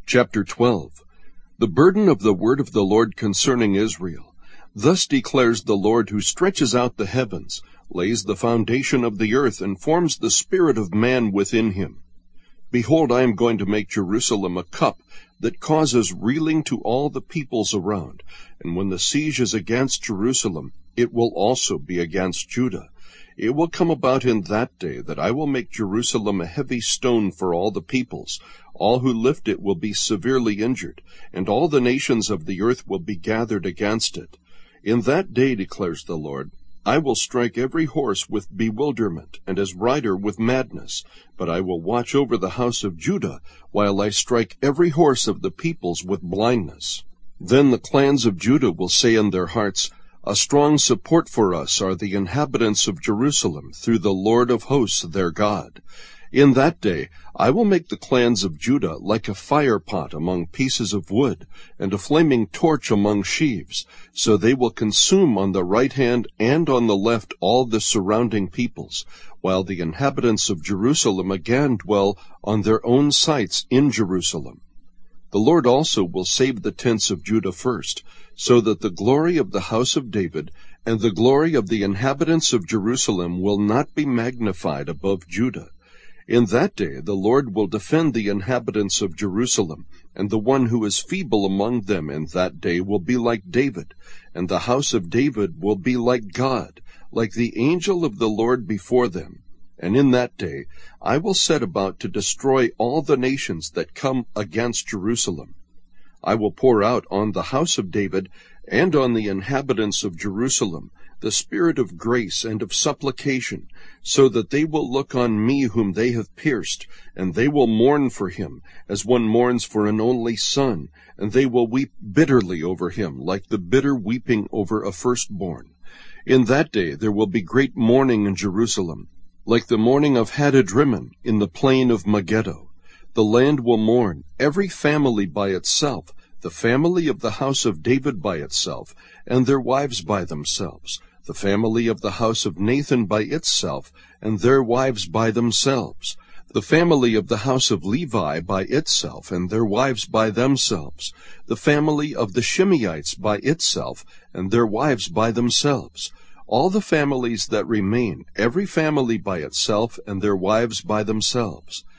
Chapter 12. The burden of the word of the Lord concerning Israel. Thus declares the Lord, who stretches out the heavens, lays the foundation of the earth, and forms the spirit of man within him. Behold, I am going to make Jerusalem a cup that causes reeling to all the peoples around. And when the siege is against Jerusalem, it will also be against Judah. It will come about in that day that I will make Jerusalem a heavy stone for all the peoples. All who lift it will be severely injured, and all the nations of the earth will be gathered against it. In that day, declares the Lord, I will strike every horse with bewilderment, and his rider with madness. But I will watch over the house of Judah, while I strike every horse of the peoples with blindness. Then the clans of Judah will say in their hearts, A strong support for us are the inhabitants of Jerusalem, through the Lord of hosts their God. In that day I will make the clans of Judah like a fire pot among pieces of wood, and a flaming torch among sheaves, so they will consume on the right hand and on the left all the surrounding peoples, while the inhabitants of Jerusalem again dwell on their own sites in Jerusalem. The Lord also will save the tents of Judah first, so that the glory of the house of David and the glory of the inhabitants of Jerusalem will not be magnified above Judah. In that day the Lord will defend the inhabitants of Jerusalem, and the one who is feeble among them in that day will be like David, and the house of David will be like God, like the angel of the Lord before them. And in that day I will set about to destroy all the nations that come against Jerusalem. I will pour out on the house of David and on the inhabitants of Jerusalem the spirit of grace and of supplication, so that they will look on me whom they have pierced, and they will mourn for him, as one mourns for an only son, and they will weep bitterly over him, like the bitter weeping over a firstborn. In that day there will be great mourning in Jerusalem, like the mourning of Hadadrimmon in the plain of Megiddo. The land will mourn, every family by itself, the family of the house of David by itself, and their wives by themselves, the family of the house of Nathan by itself, and their wives by themselves, the family of the house of Levi by itself, and their wives by themselves, the family of the Shimeites by itself, and their wives by themselves, all the families that remain, every family by itself, and their wives by themselves.